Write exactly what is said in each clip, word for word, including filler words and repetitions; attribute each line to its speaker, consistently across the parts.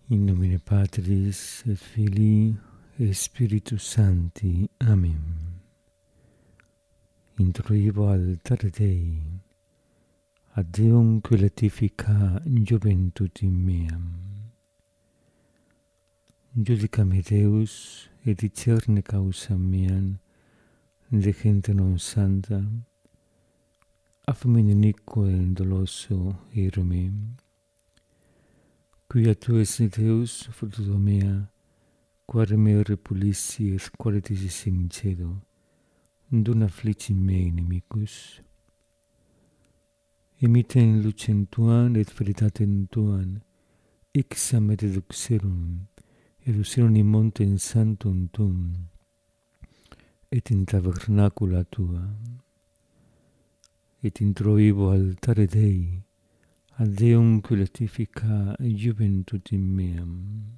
Speaker 1: In nomine Patris et Filii et Spiritus Sancti. Amen. Introibo altare Dei, ad Deum qui latifica juventutem meam. Judicame Deus, et discerne causam meam, de gente non santa, affamine iniquo et doloso ero meum. Quia tu es Deus, fruto mea, quare me repulissi et quare disis in cedo, dun afflici me inimicus. Imiten lucem tuam et veritatem tuam, ixam et eduxerum, eduxerum in montem sanctum tuum, et in tabernacula tua. Et introibo altare Dei, ad Deum qui latifica juventutem meam.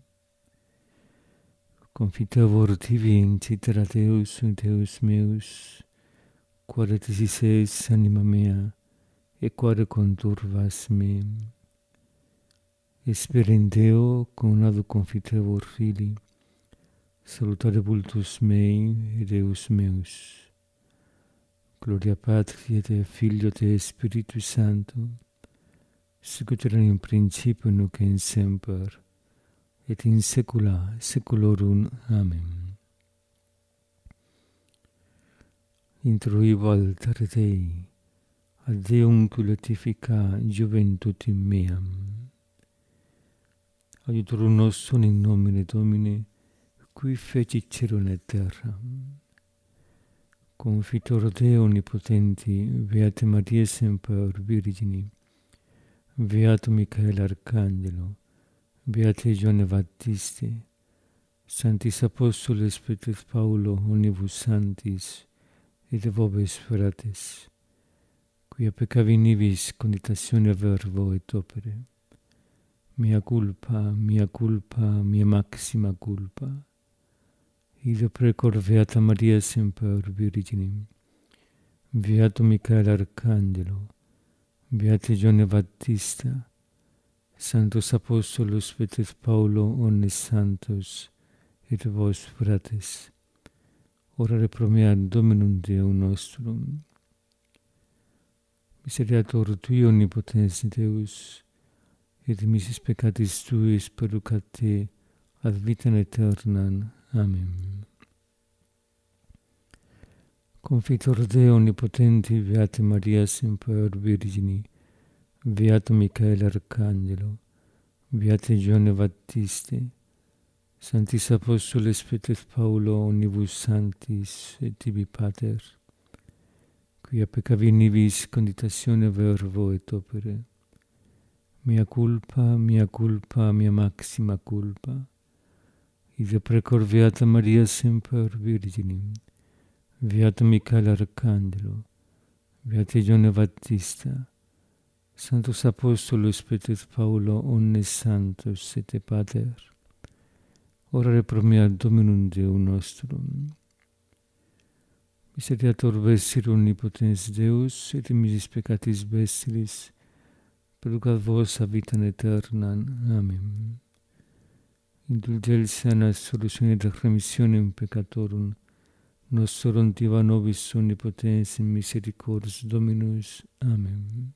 Speaker 1: Confitavor tibi in citera Deus, Deus meus, quare disis es anima mea, et quare conturvas me. Esper in Deo, conado confitavor fili, salutare vultus mei et Deus meus. Gloria Patri et Filio et Spiritus Sancto, sicut erat in principio nunc et in semper, et in saecula saeculorum. Amen. Introibo altare Dei, ad Deum qui latifica juventutem meam. Aiutorum nostrum in nomine Domini, qui fecit caelum et terram. Confitor Deo omnipotenti, Beata Maria semper Virgini, Beato Michael Arcangelo, Beate Ioanne Baptiste, Sanctis Apostoles Petrus Paulo omnibus sanctis, et vobis fratres, quia peccavi nibis conditatione verbo et opere. Mea culpa, mea culpa, mea maxima culpa. Ide precor Beata Maria semper Virginim, Beato Michael Arcangelo, Beate Ioanne Baptista, Sanctos Apostolos Petrus Paulo omnes santos, et vos fratres, orare pro mea Dominum Deum nostrum. Miseriator tui omnipotens Deus, et misis peccatis tuis perducat te ad vitam aeternam. Amen. Confitor Deo omnipotenti, Beate Maria semper Virgini, Beato Michael Arcangelo, Beate Ioanne Baptiste, Sanctis Apostoles Petrus Paulo omnibus sanctis, et tibi Pater, quia peccavi nibis conditatione verbo et opere. Mea culpa, mea culpa, mea maxima culpa. Ide precor Beata Maria semper Virginim, Beato Michael Arcangelo, Beate Ioanne Baptista, Sanctus Apostolos Petrus Paulo omnes santos, et Pater, orare pro mea Dominum Deum nostrum. Miseriator vestir omnipotens Deus, et misis peccatis vestiris, perducat vos a vitam aeternam. Amen. Indulgentia et solutione et remissionem peccatorum, nostrum diva nobis omnipotens in misericors Dominus. Amen.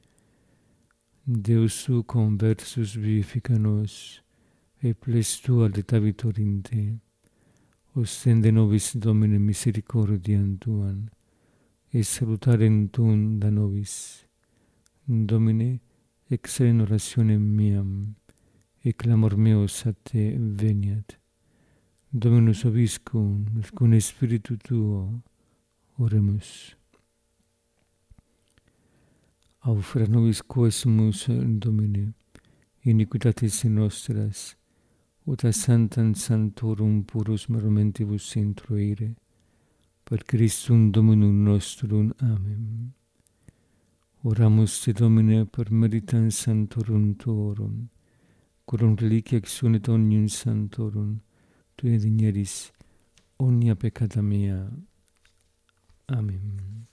Speaker 1: Deus su conversus vivifica nos, et ples tua letavitor in te. Ostende nobis Domine misericordiam tuam, et salutarem tuum da nobis. Domine, exere in orationem meam, et clamor meus a te veniat. Dominus obiscum, et cum Spiritu tuo, oremus. Aufera nobis quesumus, Domine, iniquitatis nostras, ut a santam sanctorum purus momentibus introire, per Christum Dominum nostrum. Amen. Oramus te Domine per meritam sanctorum tuorum, quorum reliquia exunet omnium sanctorum, tui digneris omnia peccata mea. Amen.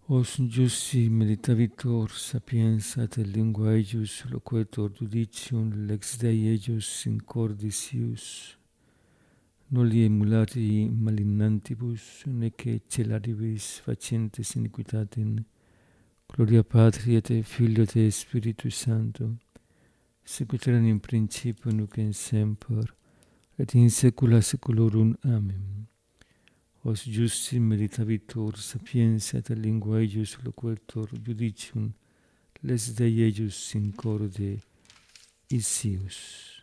Speaker 1: Os Jussi meditavitor sapiens ad lingua eius loquetor judicium lex Dei eius in cordis ius, nulli emulari malignantibus, nece celaribus facientes iniquitatem, gloria Patri et Filio et Spiritus Sancto, sicut erat in principio nunc et semper, et in saecula saeculorum. Amen. Os Jussi meditavitur sapiens et lingua eius loquetur judicium lex Dei eius in corde isius.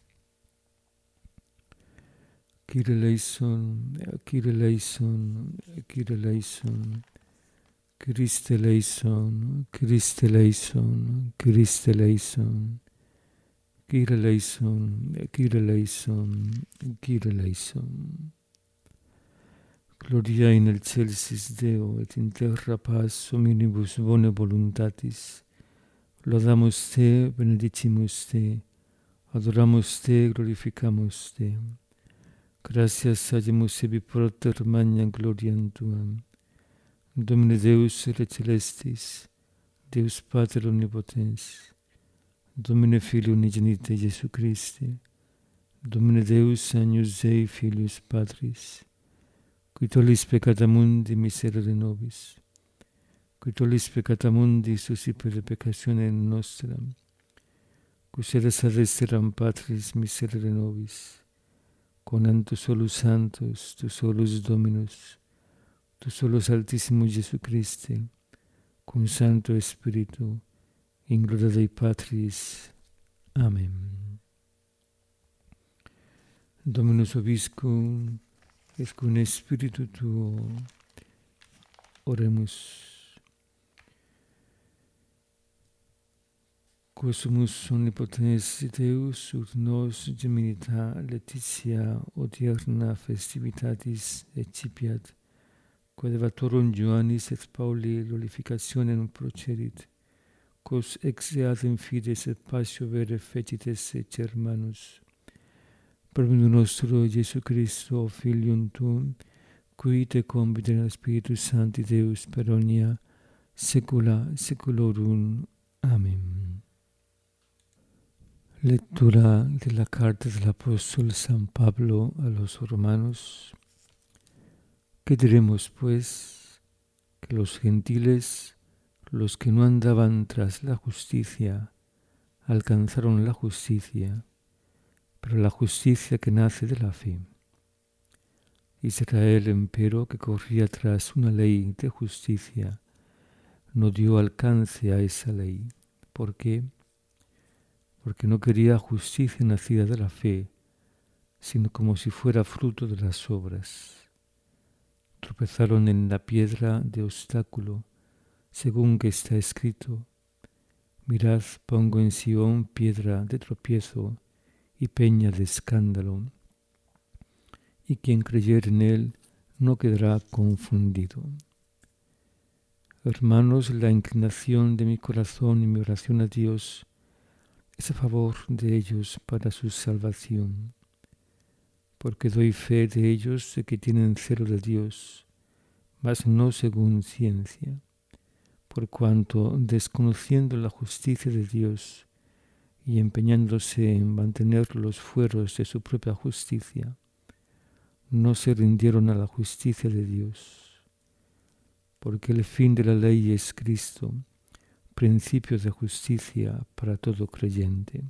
Speaker 1: Kyrie eleison, Kyrie eleison, Kyrie eleison, Christe eleison, Christe eleison, Christe eleison, Kyrie eleison, Kyrie eleison, Kyrie eleison. Gloria in excelsis Deo et in terra paz hominibus bone voluntatis. Laudamus te, benedicimus te, adoramus te, glorificamus te. Gratias agimus ebi proter magna gloriam tuam. Domine Deus ere celestis, Deus Pater omnipotens, Domine Filio unigenite Iesu Christi, Domine Deus agnus Dei Filius Patris, qui tollis peccata mundi miserere nobis, qui tollis peccata mundi suscipere peccatione nostra, qui sedes ad esteram Patris miserere nobis, conant tu solus santos, tu solus Dominus, tu solus Altissimus Iesu Christi, cum Sancto Spiritu, in gloria Dei Patris. Amen. Dominus vobiscum, et cum Spiritu tuo, oremus. Quosumus omnipotens Deus, ut nos geminita Laetitia odierna festivitatis excipiat, quod evatorum Ioannis et Pauli glorificationem procedit, quos ex eadem fides et passio vere fecites et germanus. Per nostro Iesu Christo, Filium tuum, qui te convite Spiritus Sancti Deus per omnia saecula saeculorum. Amen. Lectura de la carta del apóstol San Pablo a los romanos. ¿Qué diremos, pues? Que los gentiles, los que no andaban tras la justicia, alcanzaron la justicia, pero la justicia que nace de la fe. Israel, empero, que corría tras una ley de justicia, no dio alcance a esa ley. ¿Por qué? Porque no quería justicia nacida de la fe, sino como si fuera fruto de las obras. Tropezaron en la piedra de obstáculo, según que está escrito: mirad, pongo en Sión piedra de tropiezo y peña de escándalo, y quien creyere en él no quedará confundido. Hermanos, la inclinación de mi corazón y mi oración a Dios es a favor de ellos para su salvación, porque doy fe de ellos de que tienen celo de Dios, mas no según ciencia, por cuanto, desconociendo la justicia de Dios y empeñándose en mantener los fueros de su propia justicia, no se rindieron a la justicia de Dios, porque el fin de la ley es Cristo, principio de justicia para todo creyente.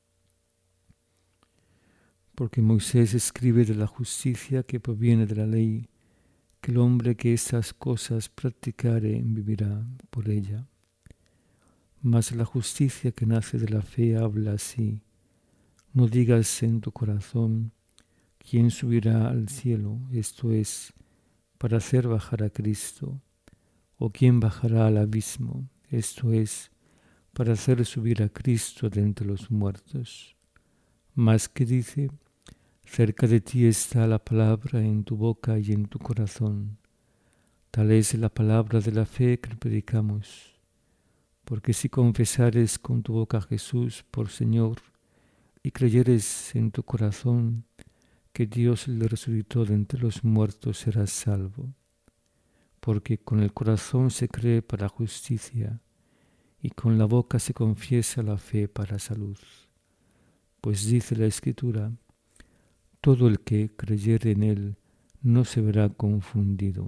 Speaker 1: Porque Moisés escribe de la justicia que proviene de la ley, que el hombre que estas cosas practicare vivirá por ella. Mas la justicia que nace de la fe habla así: no digas en tu corazón, ¿quién subirá al cielo? Esto es, para hacer bajar a Cristo. ¿O quién bajará al abismo? Esto es, para hacer subir a Cristo de entre los muertos. Mas que dice: cerca de ti está la palabra, en tu boca y en tu corazón. Tal es la palabra de la fe que predicamos. Porque si confesares con tu boca a Jesús por Señor, y creyeres en tu corazón que Dios le resucitó de entre los muertos, serás salvo. porque con el corazón se cree para justicia, y con la boca se confiesa la fe para salud. Pues dice la Escritura, todo el que creyere en él no se verá confundido.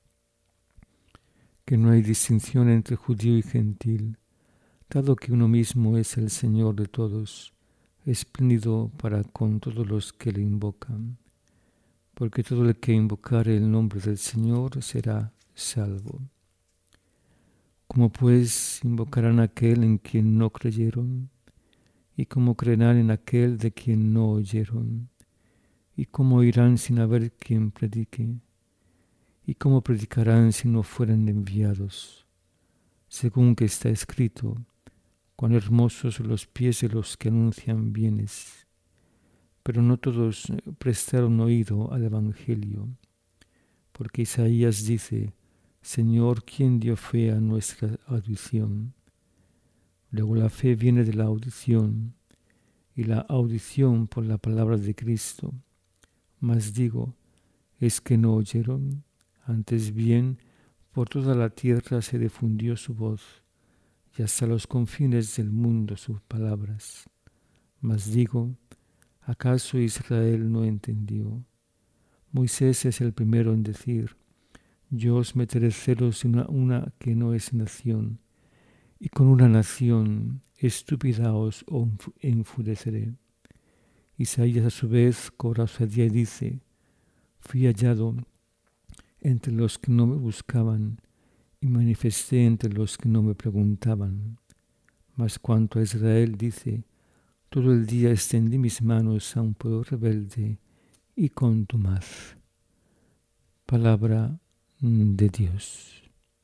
Speaker 1: Que no hay distinción entre judío y gentil, dado que uno mismo es el Señor de todos, espléndido para con todos los que le invocan, porque todo el que invocare el nombre del Señor será salvo. ¿Cómo pues invocarán a aquel en quien no creyeron? ¿Y cómo creerán en aquel de quien no oyeron? ¿Y cómo irán sin haber quien predique? ¿Y cómo predicarán si no fueran enviados? Según que está escrito, cuán hermosos son los pies de los que anuncian bienes. Pero no todos prestaron oído al Evangelio, porque Isaías dice, Señor, ¿quién dio fe a nuestra audición? Luego la fe viene de la audición, y la audición por la palabra de Cristo. Mas digo, ¿es que no oyeron? Antes bien, por toda la tierra se difundió su voz, y hasta los confines del mundo sus palabras. Mas digo, ¿acaso Israel no entendió? Moisés es el primero en decir, yo os meteré celos en una, una que no es nación, y con una nación estúpida os enfureceré. Isaías a su vez cobra osadía y dice, fui hallado entre los que no me buscaban, y manifesté entre los que no me preguntaban. Mas cuanto a Israel dice, todo el día extendí mis manos a un pueblo rebelde y contumaz. Palabra de Dios.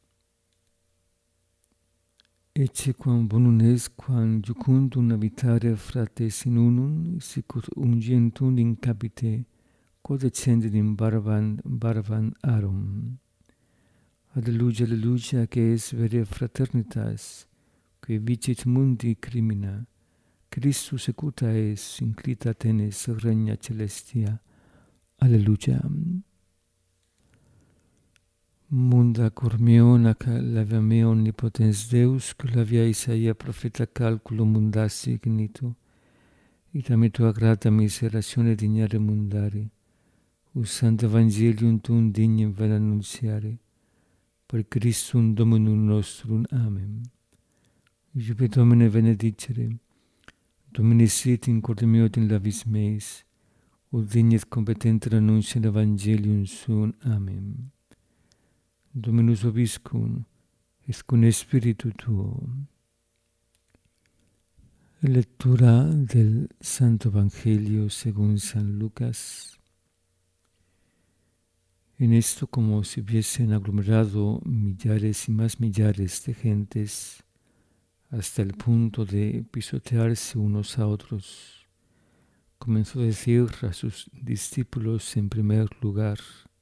Speaker 1: Ecce quam bonum est quam jucundum habitare frates in unum, sicut ungentum in capite, quod descendit in barban, barban arum. Alleluia, alleluia, que es vere fraternitas, que vicit mundi crimina, Christus secuta es, inclita tenes regna celestia. Alleluia. Munda cor meon ac lavia me omnipotens Deus, que lavia Isaia profeta calculo mundassi ignitu, ita tua grata miseratione dignare mundare, usant evangelium tuum dignem vel annunziare, per Christum Dominum nostrum. Amen. Iupe Domine benedicere, Domine sit in corde meo in labis meis, ut dignet competenter annunciare evangelium suum. Amen. Dominus vobiscum, et cum spiritu tuo. Lectura del Santo Evangelio según San Lucas. En esto, como si hubiesen aglomerado millares y más millares de gentes, hasta el punto de pisotearse unos a otros, comenzó a decir a sus discípulos en primer lugar,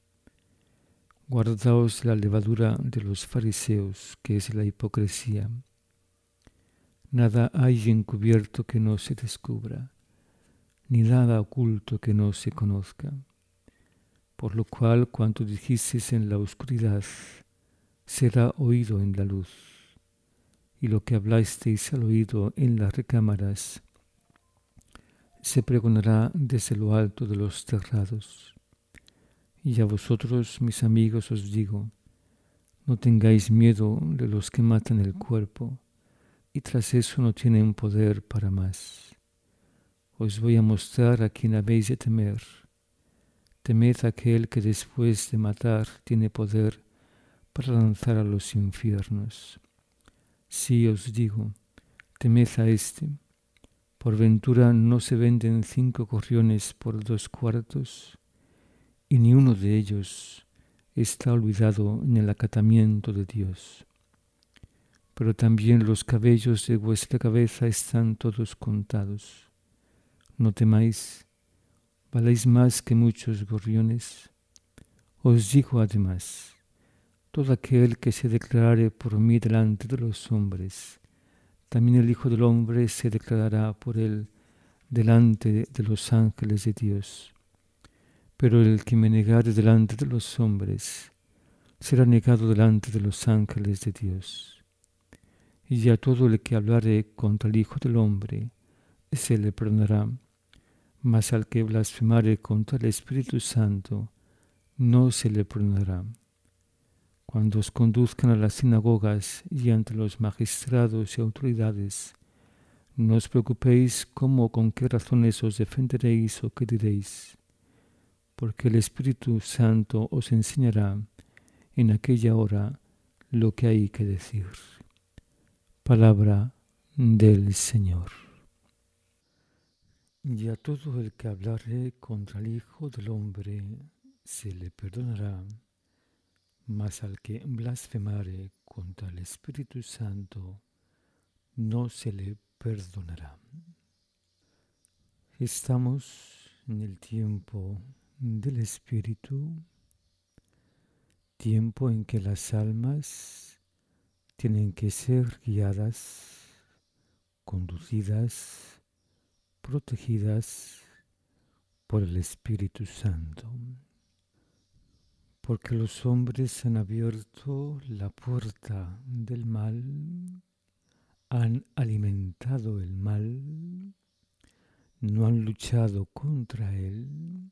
Speaker 1: guardaos la levadura de los fariseos, que es la hipocresía. Nada hay encubierto que no se descubra, ni nada oculto que no se conozca. Por lo cual, cuanto dijisteis en la oscuridad, será oído en la luz, y lo que hablasteis al oído en las recámaras, se pregonará desde lo alto de los terrados. Y a vosotros, mis amigos, os digo, no tengáis miedo de los que matan el cuerpo, y tras eso no tienen poder para más. Os voy a mostrar a quien habéis de temer. Temed a aquel que después de matar tiene poder para lanzar a los infiernos. Sí os digo, temed a éste. Por ventura no se venden cinco gorriones por dos cuartos, y ni uno de ellos está olvidado en el acatamiento de Dios. Pero también los cabellos de vuestra cabeza están todos contados. No temáis, valéis más que muchos gorriones. Os digo además, todo aquel que se declarare por mí delante de los hombres, también el Hijo del Hombre se declarará por él delante de los ángeles de Dios. Pero el que me negare delante de los hombres, será negado delante de los ángeles de Dios. Y a todo el que hablare contra el Hijo del Hombre se le perdonará, mas al que blasfemare contra el Espíritu Santo no se le perdonará. Cuando os conduzcan a las sinagogas y ante los magistrados y autoridades, no os preocupéis cómo o con qué razones os defenderéis o qué diréis, porque el Espíritu Santo os enseñará en aquella hora lo que hay que decir. Palabra del Señor. Y a todo el que hablare contra el Hijo del Hombre se le perdonará, mas al que blasfemare contra el Espíritu Santo no se le perdonará. Estamos en el tiempo del Espíritu, tiempo en que las almas tienen que ser guiadas, conducidas, protegidas por el Espíritu Santo. Porque los hombres han abierto la puerta del mal, han alimentado el mal, no han luchado contra él,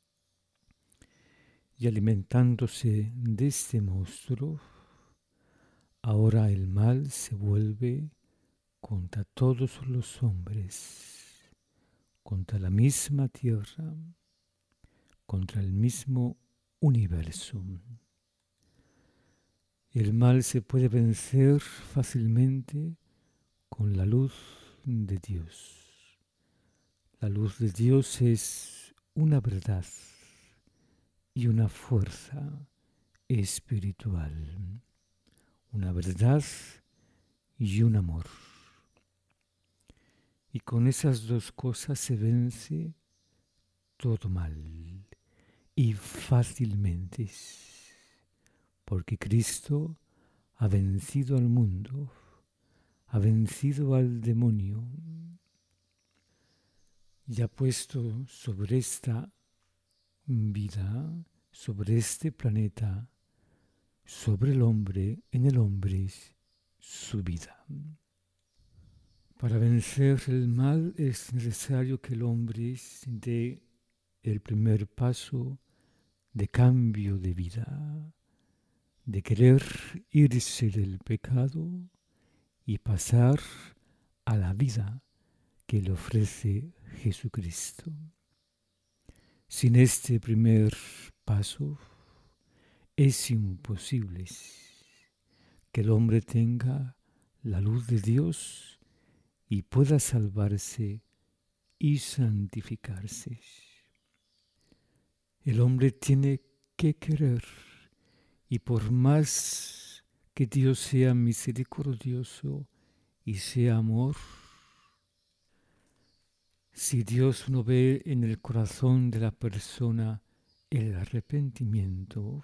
Speaker 1: y alimentándose de este monstruo, ahora el mal se vuelve contra todos los hombres, contra la misma tierra, contra el mismo universo. El mal se puede vencer fácilmente con la luz de Dios. La luz de Dios es una verdad y una fuerza espiritual, una verdad y un amor. Y con esas dos cosas se vence todo mal y fácilmente, porque Cristo ha vencido al mundo, ha vencido al demonio y ha puesto sobre esta vida, sobre este planeta, sobre el hombre, en el hombre, su vida. Para vencer el mal es necesario que el hombre dé el primer paso de cambio de vida, de querer irse del pecado y pasar a la vida que le ofrece Jesucristo. Sin este primer paso es imposible que el hombre tenga la luz de Dios y pueda salvarse y santificarse. El hombre tiene que querer, y por más que Dios sea misericordioso y sea amor, si Dios no ve en el corazón de la persona el arrepentimiento,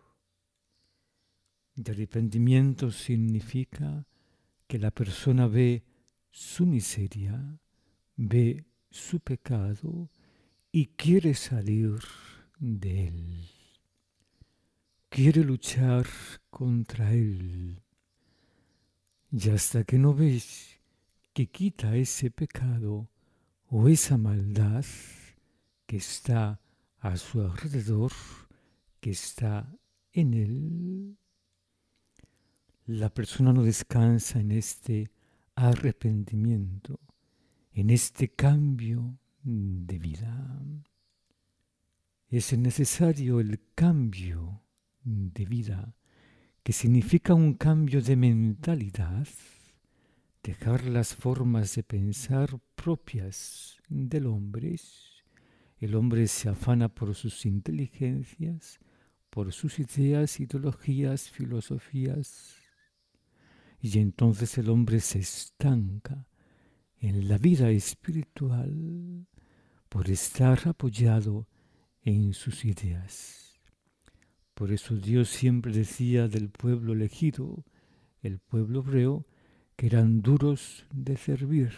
Speaker 1: el arrepentimiento significa que la persona ve su miseria, ve su pecado y quiere salir de él. Quiere luchar contra él. Y hasta que no ves que quita ese pecado o esa maldad que está a su alrededor, que está en él, la persona no descansa en este arrepentimiento, en este cambio de vida. Es necesario el cambio de vida, que significa un cambio de mentalidad, dejar las formas de pensar propias del hombre. El hombre se afana por sus inteligencias, por sus ideas, ideologías, filosofías, y entonces el hombre se estanca en la vida espiritual por estar apoyado en sus ideas. Por eso Dios siempre decía del pueblo elegido, el pueblo hebreo, que eran duros de servir,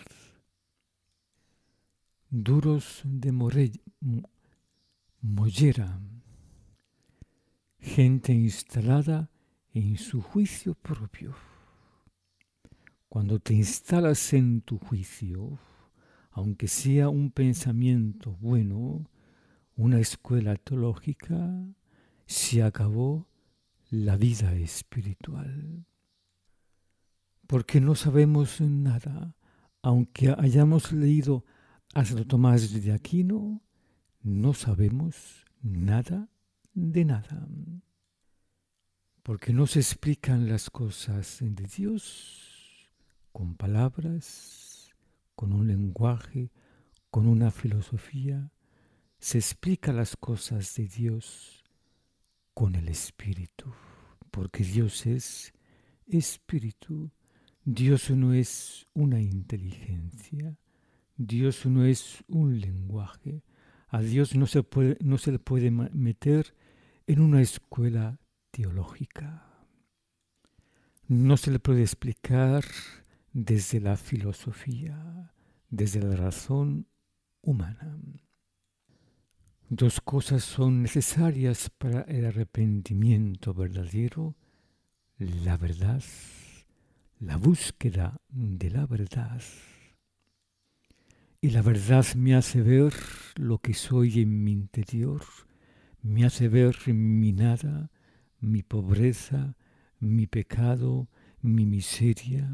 Speaker 1: duros de more, mollera. gente instalada en su juicio propio. Cuando te instalas en tu juicio, aunque sea un pensamiento bueno, una escuela teológica, se acabó la vida espiritual. Porque no sabemos nada, aunque hayamos leído a Santo Tomás de Aquino, no sabemos nada de nada. Porque no se explican las cosas de Dios con palabras, con un lenguaje, con una filosofía. Se explica las cosas de Dios con el Espíritu, porque Dios es Espíritu. Dios no es una inteligencia, Dios no es un lenguaje. A Dios no se, puede, no se le puede meter en una escuela teológica. No se le puede explicar desde la filosofía, desde la razón humana. Dos cosas son necesarias para el arrepentimiento verdadero: la verdad, la búsqueda de la verdad. Y la verdad me hace ver lo que soy en mi interior, me hace ver mi nada, mi pobreza, mi pecado, mi miseria.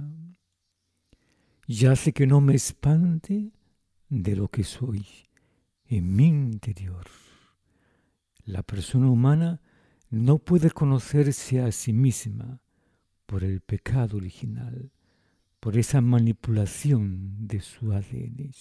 Speaker 1: Y hace que no me espante de lo que soy en mi interior. La persona humana no puede conocerse a sí misma por el pecado original, por esa manipulación de su A D N.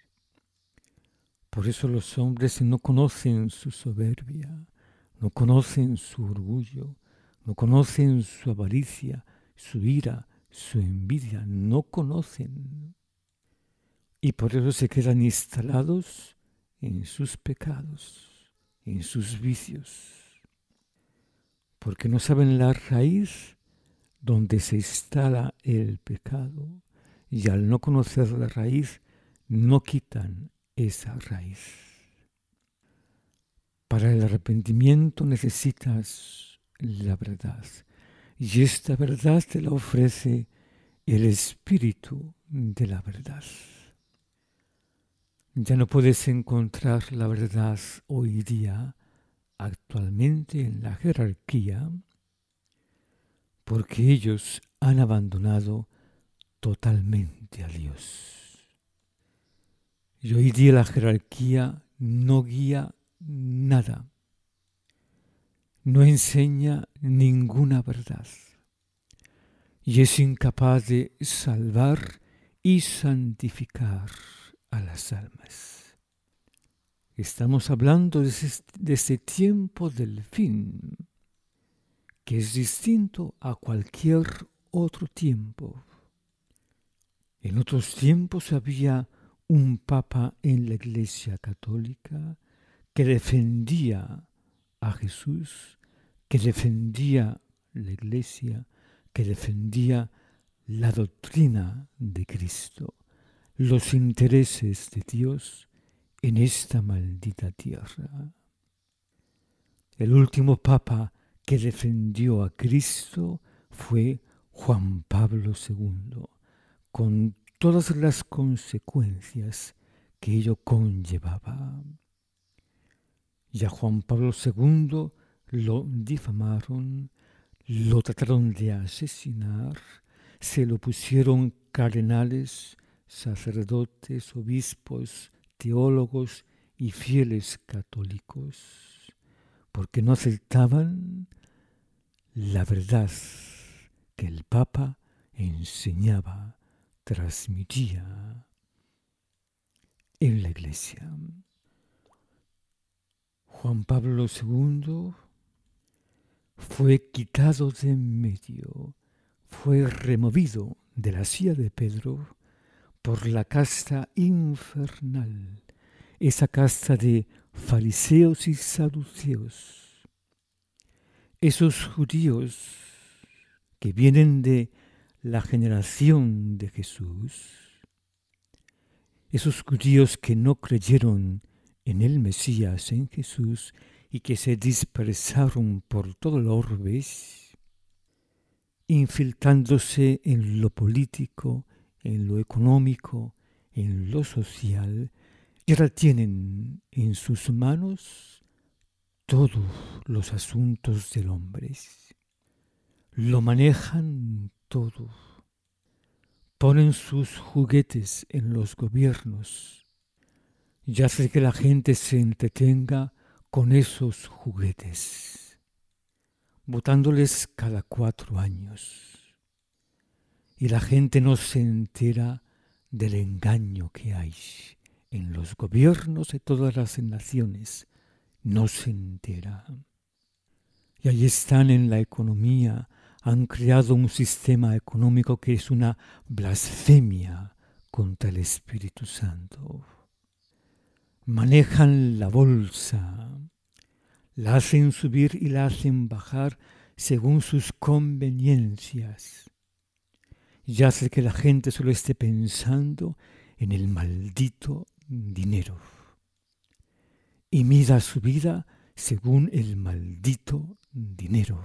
Speaker 1: Por eso los hombres no conocen su soberbia, no conocen su orgullo, no conocen su avaricia, su ira, su envidia, no conocen. Y por eso se quedan instalados en sus pecados, en sus vicios, porque no saben la raíz donde se instala el pecado, y al no conocer la raíz, no quitan esa raíz. Para el arrepentimiento necesitas la verdad, y esta verdad te la ofrece el Espíritu de la verdad. Ya no puedes encontrar la verdad hoy día, actualmente en la jerarquía, porque ellos han abandonado totalmente a Dios. Y hoy día la jerarquía no guía nada, no enseña ninguna verdad y es incapaz de salvar y santificar a las almas. Estamos hablando de ese, de ese tiempo del fin, que es distinto a cualquier otro tiempo. En otros tiempos había un papa en la Iglesia Católica que defendía a Jesús, que defendía la Iglesia, que defendía la doctrina de Cristo, los intereses de Dios en esta maldita tierra. El último papa que defendió a Cristo fue Juan Pablo segundo, con todas las consecuencias que ello conllevaba. Y a Juan Pablo segundo lo difamaron, lo trataron de asesinar, se lo pusieron cardenales, sacerdotes, obispos, teólogos y fieles católicos, porque no aceptaban la verdad que el Papa enseñaba, transmitía en la Iglesia. Juan Pablo segundo fue quitado de en medio, fue removido de la silla de Pedro por la casta infernal, esa casta de fariseos y saduceos, esos judíos que vienen de la generación de Jesús, esos judíos que no creyeron en el Mesías, en Jesús, y que se dispersaron por todo el orbes, infiltrándose en lo político, en lo económico, en lo social, y ahora tienen en sus manos todos los asuntos del hombre. Lo manejan todo. Ponen sus juguetes en los gobiernos y hacen que la gente se entretenga con esos juguetes, votándoles cada cuatro años. Y la gente no se entera del engaño que hay en los gobiernos de todas las naciones. No se entera. Y ahí están en la economía, han creado un sistema económico que es una blasfemia contra el Espíritu Santo. Manejan la bolsa, la hacen subir y la hacen bajar según sus conveniencias. Y hace que la gente solo esté pensando en el maldito dinero. Y mida su vida según el maldito dinero.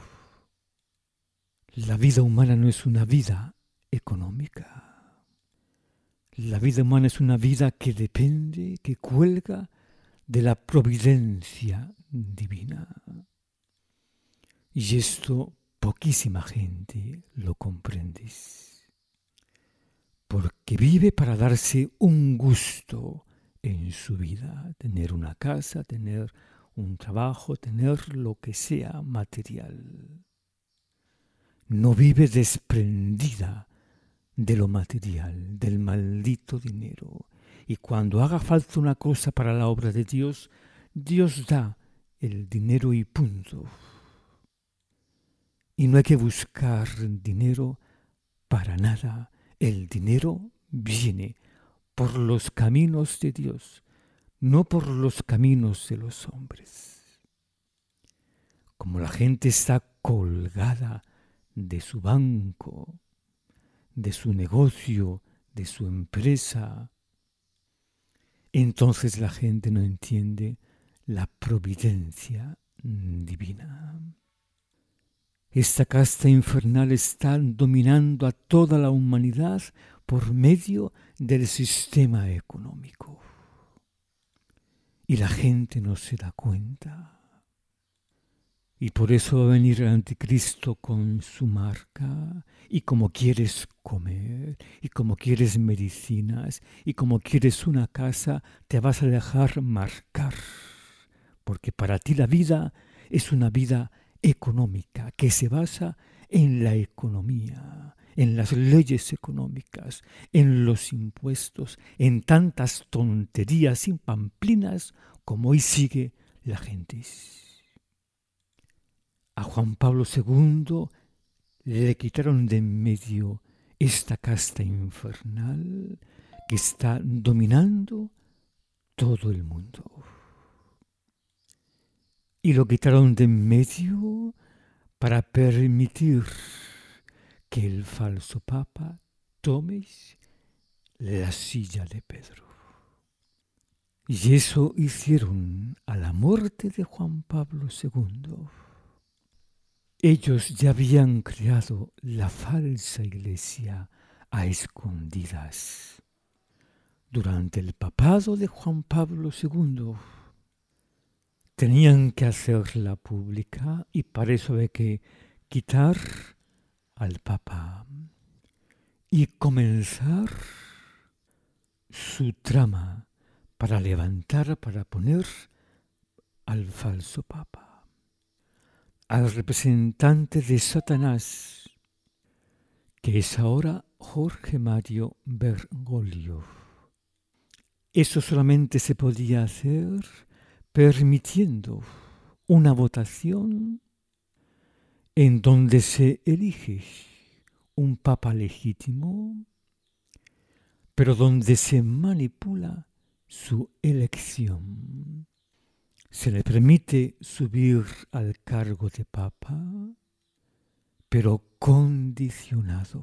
Speaker 1: La vida humana no es una vida económica. La vida humana es una vida que depende, que cuelga de la providencia divina. Y esto poquísima gente lo comprende. Porque vive para darse un gusto en su vida, tener una casa, tener un trabajo, tener lo que sea material. No vive desprendida de lo material, del maldito dinero. Y cuando haga falta una cosa para la obra de Dios, Dios da el dinero y punto. Y no hay que buscar dinero para nada. El dinero viene por los caminos de Dios, no por los caminos de los hombres. Como la gente está colgada de su banco, de su negocio, de su empresa, entonces la gente no entiende la providencia divina. Esta casta infernal está dominando a toda la humanidad por medio del sistema económico. Y la gente no se da cuenta. Y por eso va a venir el anticristo con su marca, y como quieres comer, y como quieres medicinas, y como quieres una casa, te vas a dejar marcar. Porque para ti la vida es una vida económica, que se basa en la economía, en las leyes económicas, en los impuestos, en tantas tonterías y pamplinas como hoy sigue la gente. A Juan Pablo segundo le quitaron de en medio esta casta infernal que está dominando todo el mundo. Y lo quitaron de en medio para permitir que el falso papa tome la silla de Pedro. Y eso hicieron a la muerte de Juan Pablo segundo. Ellos ya habían creado la falsa iglesia a escondidas. Durante el papado de Juan Pablo segundo, tenían que hacerla pública y para eso había que quitar al papa y comenzar su trama para levantar, para poner al falso papa, al representante de Satanás, que es ahora Jorge Mario Bergoglio. Eso solamente se podía hacer permitiendo una votación en donde se elige un papa legítimo, pero donde se manipula su elección. Se le permite subir al cargo de papa, pero condicionado.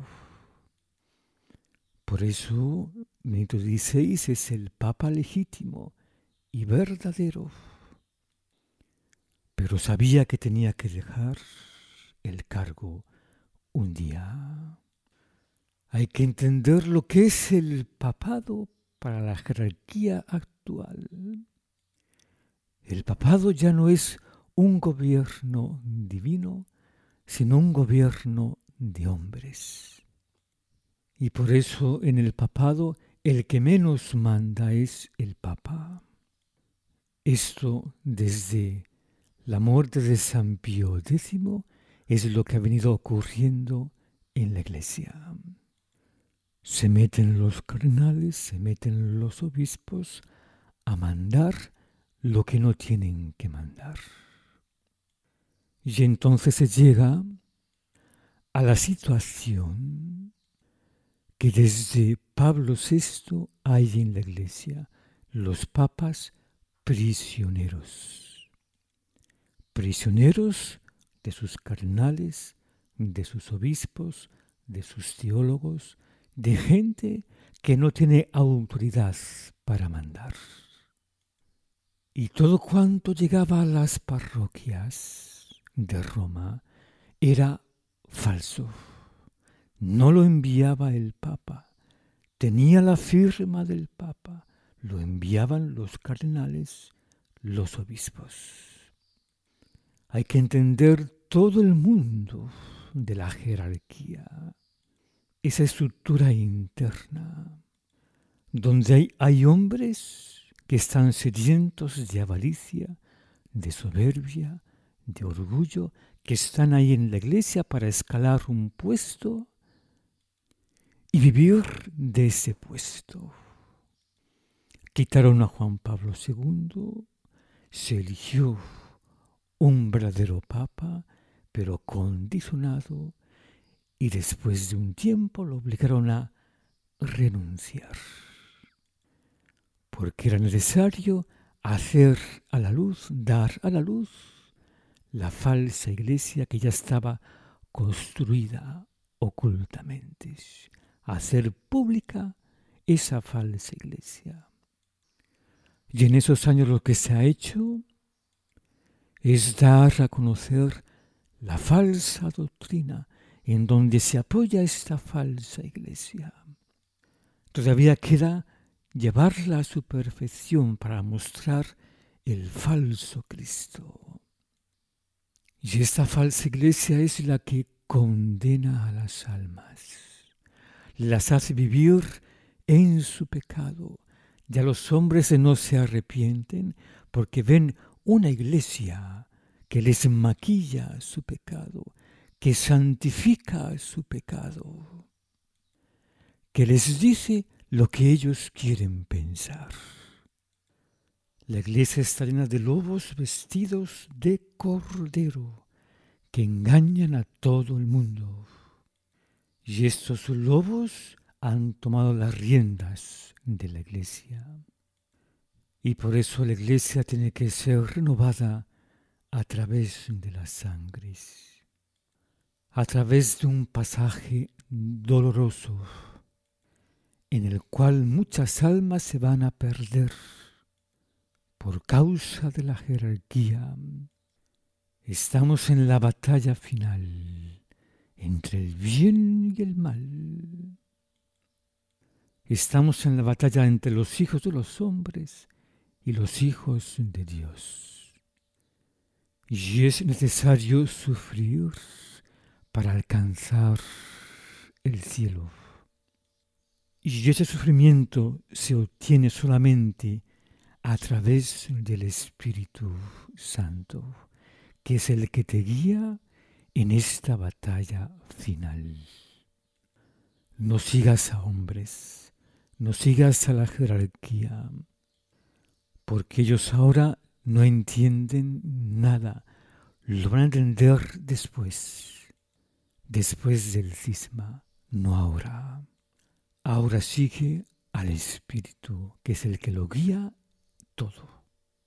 Speaker 1: Por eso Benedicto dieciséis es el papa legítimo y verdadero.
Speaker 2: pero sabía que tenía que dejar el cargo un día. Hay que entender lo que es el papado para la jerarquía actual. El papado ya no es un gobierno divino, sino un gobierno de hombres. Y por eso en el papado el que menos manda es el Papa. Esto desde la muerte de San Pío X es lo que ha venido ocurriendo en la Iglesia. Se meten los cardenales, se meten los obispos a mandar lo que no tienen que mandar. Y entonces se llega a la situación que desde Pablo sexto hay en la Iglesia, los papas prisioneros. Prisioneros de sus cardenales, de sus obispos, de sus teólogos, de gente que no tiene autoridad para mandar. Y todo cuanto llegaba a las parroquias de Roma era falso. No lo enviaba el Papa, tenía la firma del Papa, lo enviaban los cardenales, los obispos. Hay que entender todo el mundo de la jerarquía, esa estructura interna, donde hay, hay hombres que están sedientos de avaricia, de soberbia, de orgullo, que están ahí en la iglesia para escalar un puesto y vivir de ese puesto. Quitaron a Juan Pablo segundo, se eligió un verdadero papa, pero condicionado, y después de un tiempo lo obligaron a renunciar, porque era necesario hacer a la luz, dar a la luz la falsa iglesia que ya estaba construida ocultamente, hacer pública esa falsa iglesia. Y en esos años lo que se ha hecho es dar a conocer la falsa doctrina en donde se apoya esta falsa iglesia. Todavía queda llevarla a su perfección para mostrar el falso Cristo. Y esta falsa iglesia es la que condena a las almas, las hace vivir en su pecado. Ya los hombres no se arrepienten porque ven una iglesia que les maquilla su pecado, que santifica su pecado, que les dice lo que ellos quieren pensar. La iglesia está llena de lobos vestidos de cordero que engañan a todo el mundo. Y estos lobos han tomado las riendas de la iglesia. Y por eso la iglesia tiene que ser renovada a través de las sangres, a través de un pasaje doloroso en el cual muchas almas se van a perder por causa de la jerarquía. Estamos en la batalla final entre el bien y el mal. Estamos en la batalla entre los hijos de los hombres y los hijos de Dios. Y es necesario sufrir para alcanzar el cielo. Y ese sufrimiento se obtiene solamente a través del Espíritu Santo, que es el que te guía en esta batalla final. No sigas a hombres, no sigas a la jerarquía, porque ellos ahora no entienden nada, lo van a entender después, después del cisma, no ahora. Ahora sigue al Espíritu, que es el que lo guía todo.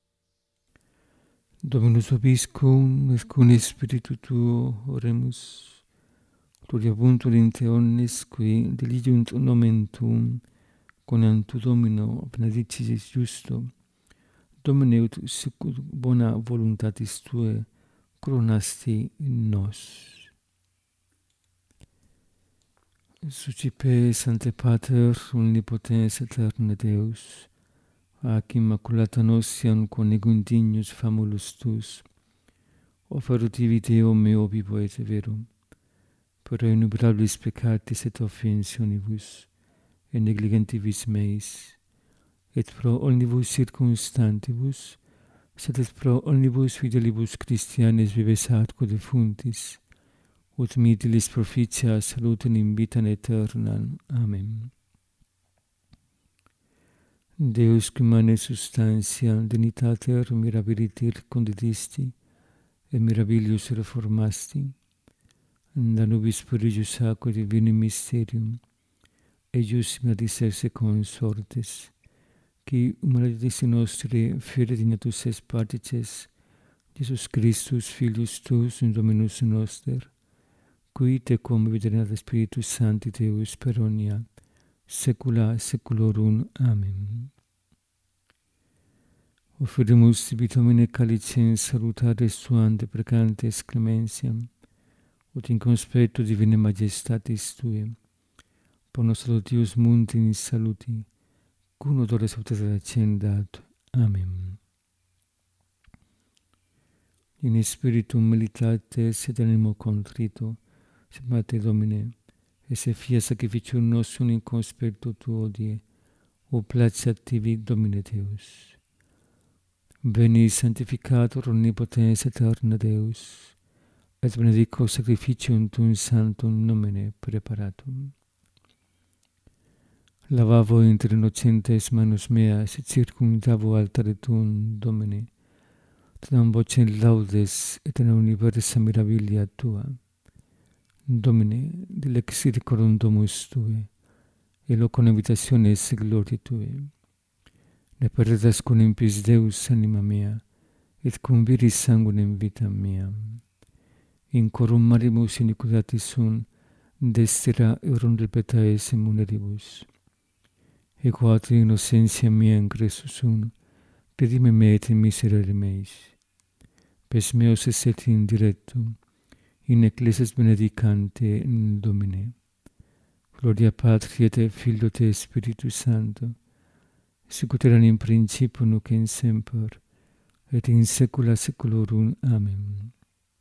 Speaker 2: Dominus Vobiscum, et cum Spiritu tuo, oremus, gloria buntur in te omnes, qui diligiunt nomen tuum, coniam tu Domino, benedictis justo,
Speaker 1: Domine, ut sicut bona voluntatis Tue coronasti in nos. Sucipe, Sancte Pater, omnipotens aeterne Deus, ac immaculata notiam conegum dignus famulus Tus, offerutivi Deo meo vivo et verum, per innumerabilis peccatis et offensionibus, et negligentibus meis, et pro omnibus circumstantibus, sed et pro omnibus fidelibus Christianis vives atque defuntis, ut mitilis proficia salutem in vitam aeternam. Amen. Deus humane substantia dignitater mirabiliter condidisti, et mirabilius reformasti, da nubis prodigius aquae divinum mysterium, eius ignadisserse consortes, qui humanitas nostri fiere dignatus es partices, Jesus Christus, Filius Tuus, in Dominus noster, qui tecum videnat Spiritus Sancti Deus per omnia, saecula saeculorum. Amen. Oferimus tibi Domine calicem salutare suante precantes clementiam, ut in conspectu divine majestatis Tue, por nos salutius munti in saluti, cum odore salutate accendat. Amen. In spiritum militates et animo contrito, sed Mate Domine, et se fia sacrificium nostrum in conspectu Tuo die, o placeat tibi Domine Deus. Veni sanctificator omnipotens aeterne Deus, et benedico sacrificium Tuum sanctum nomine preparatum. Lavavo inter innocentes manus meas, et circumdavo altare Tuum, Domine, tadam vocem laudes et in universa mirabilia Tua. Domine, dilexit corum domus Tue, et locum habitationes gloriae Tue. Ne perdas con impis Deus anima mea, et cum viris sanguinem vitam mea. In corum marimus iniquitatis sunt, destera eurum repetaes immuneribus. E quatri innocentia mea in Christus sunt, redime me et in miserere meis. Pes meos esset in directum, in ecclesias benedicante in Domine. Gloria Patri et Filio et Spiritus Sancto, sicut erat in principio nunc in semper, et in saecula saeculorum. Amen.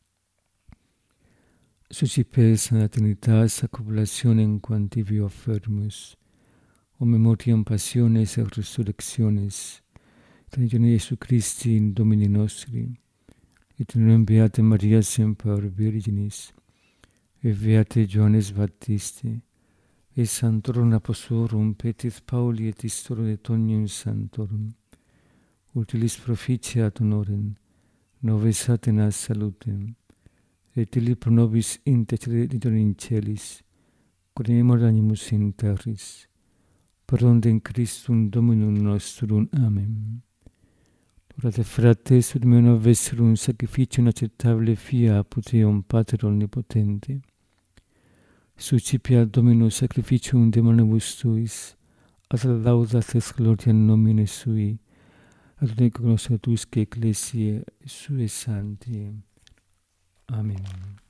Speaker 1: Suscipes ad Trinitas accumulationem quantivi offermus, o memoriam passiones et resurrectiones, Trinitate Iesu Christi in Domini nostri, et in Beate Maria semper Virginis, et Beate Johannes Baptiste, et Sanctorum Apostolorum Petris Pauli et Istorum et omnium Sanctorum, utilis proficiat honorem, nobis atenas salutem, et illi pro nobis intercedit in celis, coniemur animus in terris, per ondem Christum Dominum nostrum. Amen. Orate frates, ut meo novesserum sacrificium acceptabile fia apud Deum Pater omnipotente. Suscipia Dominus sacrificium de manibus Tuis, ad laudat et gloria nomine Sui, ad unico consolatuisque ecclesiae Sue Sancti. Amen.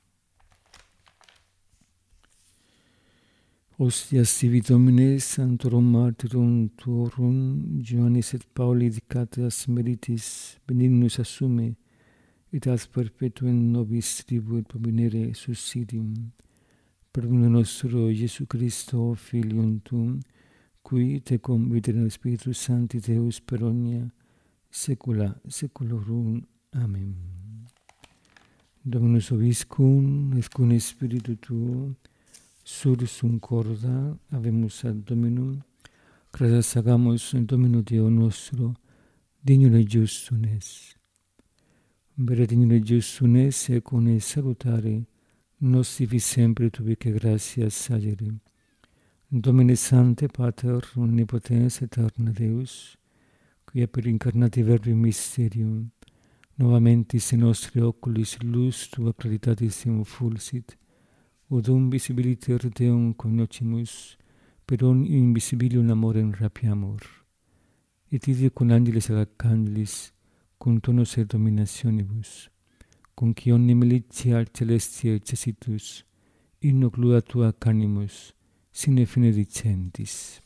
Speaker 1: Hostias tibi Domine, Sanctorum Martyrum Tuorum, Johannis et Pauli dicatas meritis, benignus assume, et ad perpetuum nobis tribuit prominere subsidium, per Domino nostro Iesu Christo, Filium Tuum, qui tecum videnat Spiritus Sancti Deus per omnia saecula saeculorum. Amen. Dominus vobiscum, et cum Spiritu Tuo, sursum corda, habemus ad Dominum, gratias agamus in Domino Deo nostro, dignum et justum es. Vere dignum et justum es, et cum es salutare, nos tibi sempre tubique gratias agere. Domine Sancte Pater, omnipotens aeterne Deus, quia per incarnati verbi mysterium, novamentis in nostri oculis lux Tua claritatis infulsit, udum visibiliter Deum cognoscimus, per un invisibilium amorem rapiamur. et ide cum angelis archangelis, cum tonus et dominationibus, cum qui omni militia celestia excessitus, in occlua tua canimus, sine fine dicentis.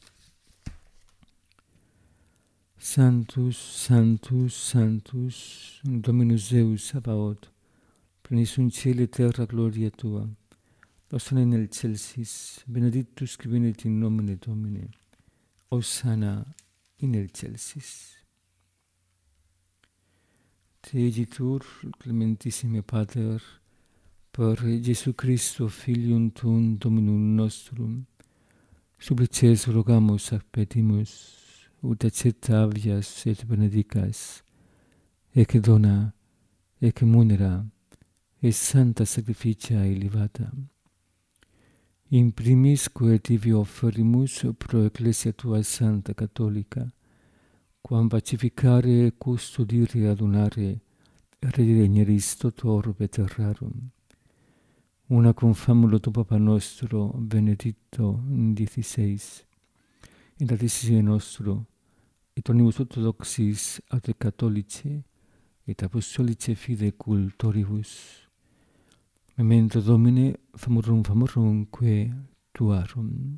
Speaker 1: Sanctus, Sanctus, Sanctus, Dominus Deus Sabaoth, plenis sunt cieli et terra gloria tua. Hosanna in excelsis, benedictus qui venit in nomine Domini. Hosanna in excelsis. Te egitur, clementissime Pater, per Jesu Christo, Filium tuum Dominum nostrum, supplices rogamus ac petimus, ut acceptavias et benedicas, ec dona, ec munera, et santa sacrificia elevata. In primis quae tibi offerimus pro Ecclesia tua Santa Catholica, quam pacificare, custodire, adunare, redigneris tot orbe terrarum. Una cum famulo tu Papa nostro, Benedicto diciseis, in radicise nostro, et omnibus orthodoxis aut catholici, et apostolici fide cultoribus. Memento Domine, famorum famorumque tuarum.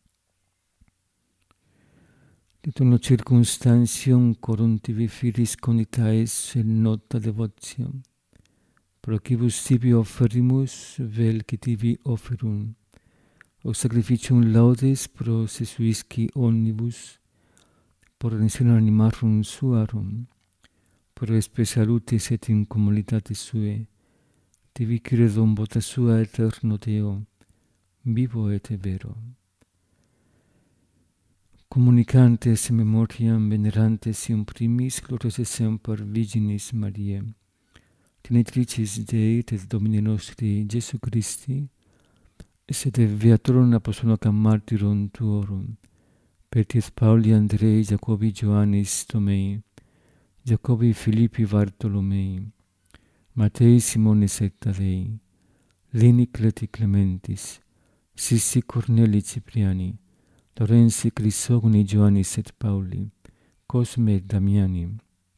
Speaker 1: Et uno circumstantium corum tibi filis conditaes in nota devotium, pro quibus tibi offerimus, vel qui tibi offerum, o sacrificium laudes pro sesuisci omnibus, por redemptione animarum suarum, pro espe salutis et in communitatis suae, tibi credum vota sua eterno Deo, vivo et vero. Communicantes memoriam venerantes in primis gloriose semper Virginis Mariae, Tenetricis Dei et Domini nostri Jesu Christi, sed viatorum apostolum martyrum tuorum, Petrus Pauli Andrei Jacobi Ioannis Tomei, Jacobi Philippi Bartolomei, Matei Simonis et Tadei, Lini Cleti Clementis, Sissi Corneli Cipriani, Lorenzi Crisogoni Ioannis et Pauli, Cosme et Damiani,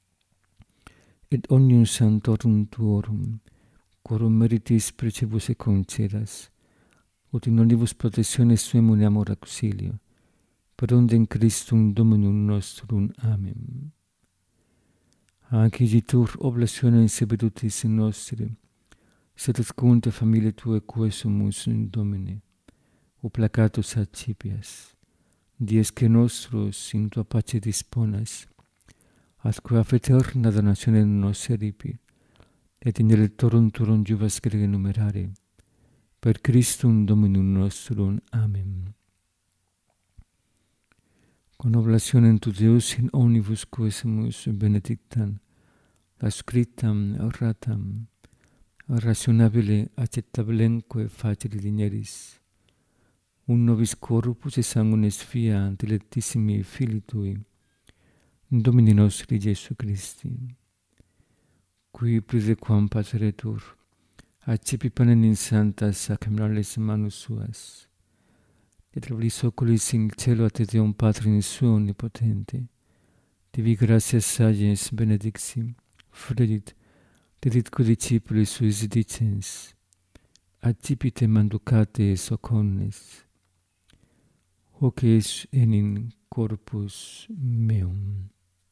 Speaker 1: et omnium sanctorum tuorum, quorum meritis precebus et concedas, ut in omnibus protectiones suum uniamur auxilio, per ondem Christum Dominum nostrum. Amen. Accigitur oblationem severutis nostri, sed uscunte familiae Tuae quae sumus in Domine, o placatus accipias, dies que nostros in Tua pace disponas, atque af eterna donationem nos eripi, et in electorum turum juvas grege numerare, per Christum Dominum nostrum. Amen. Con oblationem tu Deus in omnibus quae sumus benedictam, ascriptam, oratam, rationabile acceptablenque facere digneris, un nobis corpus et sanguinis fia dilectissimi Filii Tui, Domini nostri Jesu Christi, qui prediquam Pateretur, accipi panem in sanctas sacramentales manus suas, et abris oculis in cielo a te Deum Patrum suum omnipotente, tibi gratias sagens benedicsim, fredit, deditque discipulis suis dicens, accipite manducate soconnes, hoc es enim corpus meum.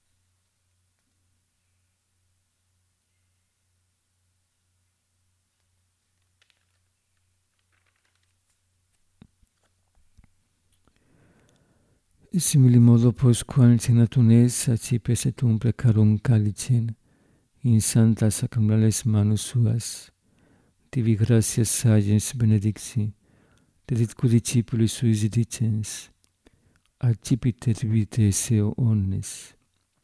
Speaker 1: Simili modo postquam cenatum es, accipes et um precarum calicem, in sanctas sacramentales manus suas, tibi gratias sagens benedicti, deditque discipulis suis dicens, accipite et vitae seu omnes.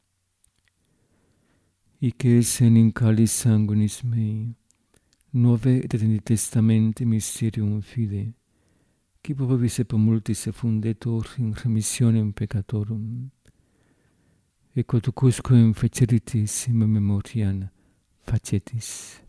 Speaker 1: Hic es enim calis sanguinis mei, nove et in testamente mysterium fide, qui probabis et multis effundetur in remissionem peccatorum, et quotucusquem feceritis in memoriam facetis.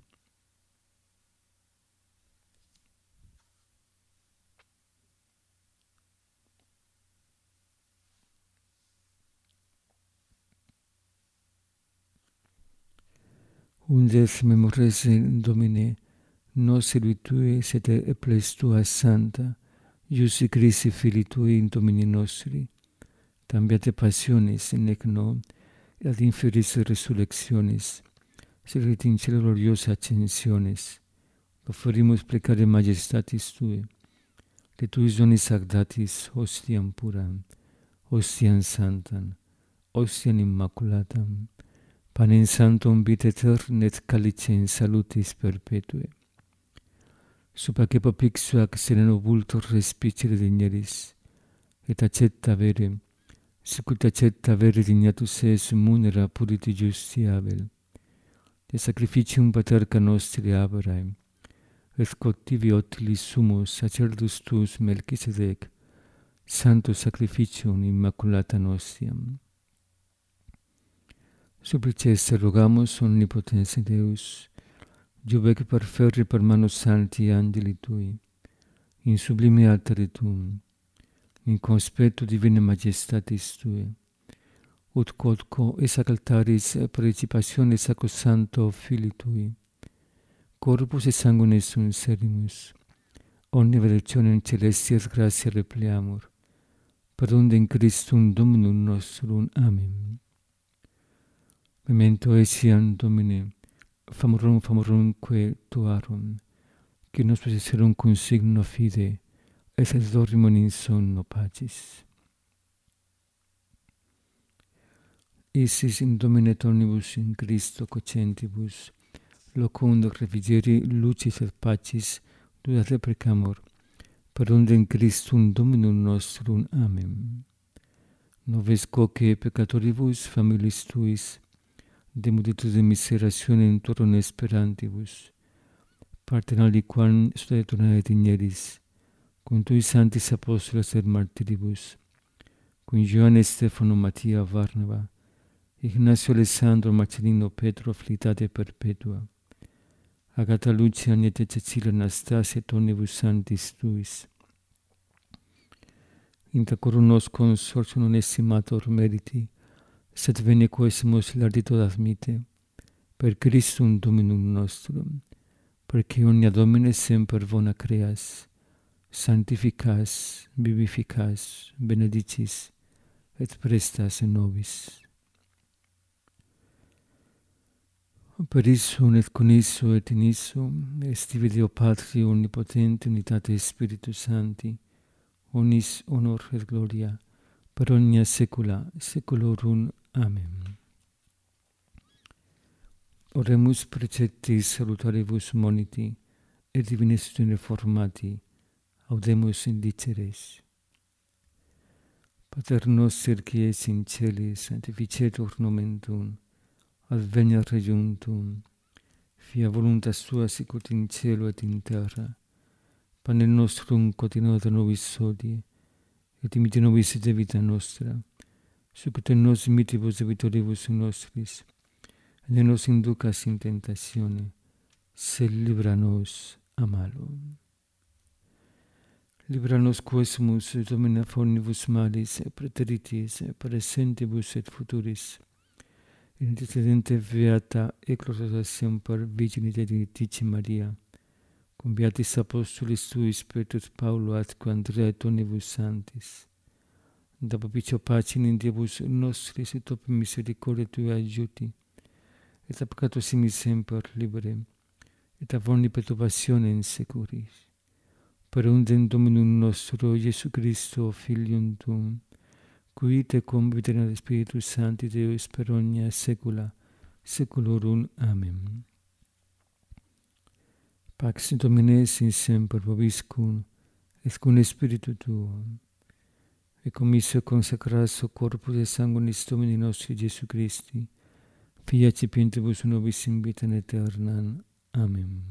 Speaker 1: undes memorese Domine, nos servi Tui, sete eples Tua Santa, Iusi Christi Filii Tui in Domini nostri, tambiate passionis nec no, et ad inferis resurrectionis, secret in cielo gloriosa ascensionis, offerimus plecare majestatis Tui, que Tuis donis agdatis hostiam puram, hostiam santam, hostiam immaculatam, panem santum vitae aeterne et calicem salutis perpetue. Supaque popixuac sereno vultor respicere digneris, et accetta vere, sicut accetta vere dignatus es munera puriti justi abel, de sacrificium paterca nostri aberae, et coctivi otilis sumus sacerdus tuus Melchisedec, santo sacrificium immaculata nostiam. Supplicesse rogamus omnipotens Deus, jubec perferri per manus sancti angeli Tui, in sublime altare Tuum, in conspectu divine majestatis Tui, ut quodco esac altaris participationis sacro santo Filii Tui, corpus et sanguine sunt serimus, omnia benedictionem celestias gratia repleamur, per unde in Christum Dominum nostrum. Amen. Memento etiam Domine, famorum famorumque Tuarum, qui nos possesserum cum signo fide, et ad dormimum in sonno pacis. Isis in Domine omnibus in Christo cocentibus, locundo refrigeri lucis et pacis, dudat precamur, per unde in Christum Dominum nostrum. Amen. Noves quoque peccatoribus familis Tuis, de multitude miseratione in turum esperantibus, partem aliquam studetur et igneris, cum Tui sanctis apostolos et martiribus, cum Ioanne Stefano Mattia Varnava, Ignacio Alessandro Marcellino Petro Filitate Perpetua, Agata Lucia Agnete Cecilia Anastasia et omnibus sanctis Tuis, inter corum nos consortium non estimator meriti, sed venie quaesimus lardito admite, per Christum Dominum nostrum, perque omnia Domine semper bona creas, sanctificas, vivificas, benedicis, et prestas in nobis. Per issum et con issum et in issum, est Deo Patri omnipotente, unitate Spiritus Sancti, omnis honor et gloria, per omnia saecula saeculorum. Amen. Oremus preceptis salutaribus moniti, et divine stune formati, audemus indiceres. Pater noster qui es in celis, sanctificetur nomen Tuum, adveniat regnum Tuum, fia voluntas Tua sicut in cielo et in terra. Panem nostrum quotidianum da nobis hodie, et dimitte nobis debita nostra, sicut nos dimittivos debitoribus nostris, et ne nos inducas in tentatione, sed libera nos a malo. Libera nos quesumus, Domine, fornibus malis, et preteritis, presentibus et futuris, in intercedente beata eclosa semper Virgini Dei Maria, cum beatis apostolis Tuis Petrus Paulo atque Andrea et omnibus sanctis, da propicio pacem in Diebus nostris et op misericordia Tua adjuti, et a peccato simis semper libere, et a omni perturbationem securis. Per undem Dominum nostro Iesu Christo, Filium Tuum, qui te convite nel Spiritus Sancti Deus per omnia saecula saeculorum. Amen. Pax Domine sin semper vobiscum, et cum Spiritu Tuum, et commissio consecratio corpus et sanguinis Domini nostri Iesu Christi, Fia cipientibus nobis in vitam aeternam. Amen.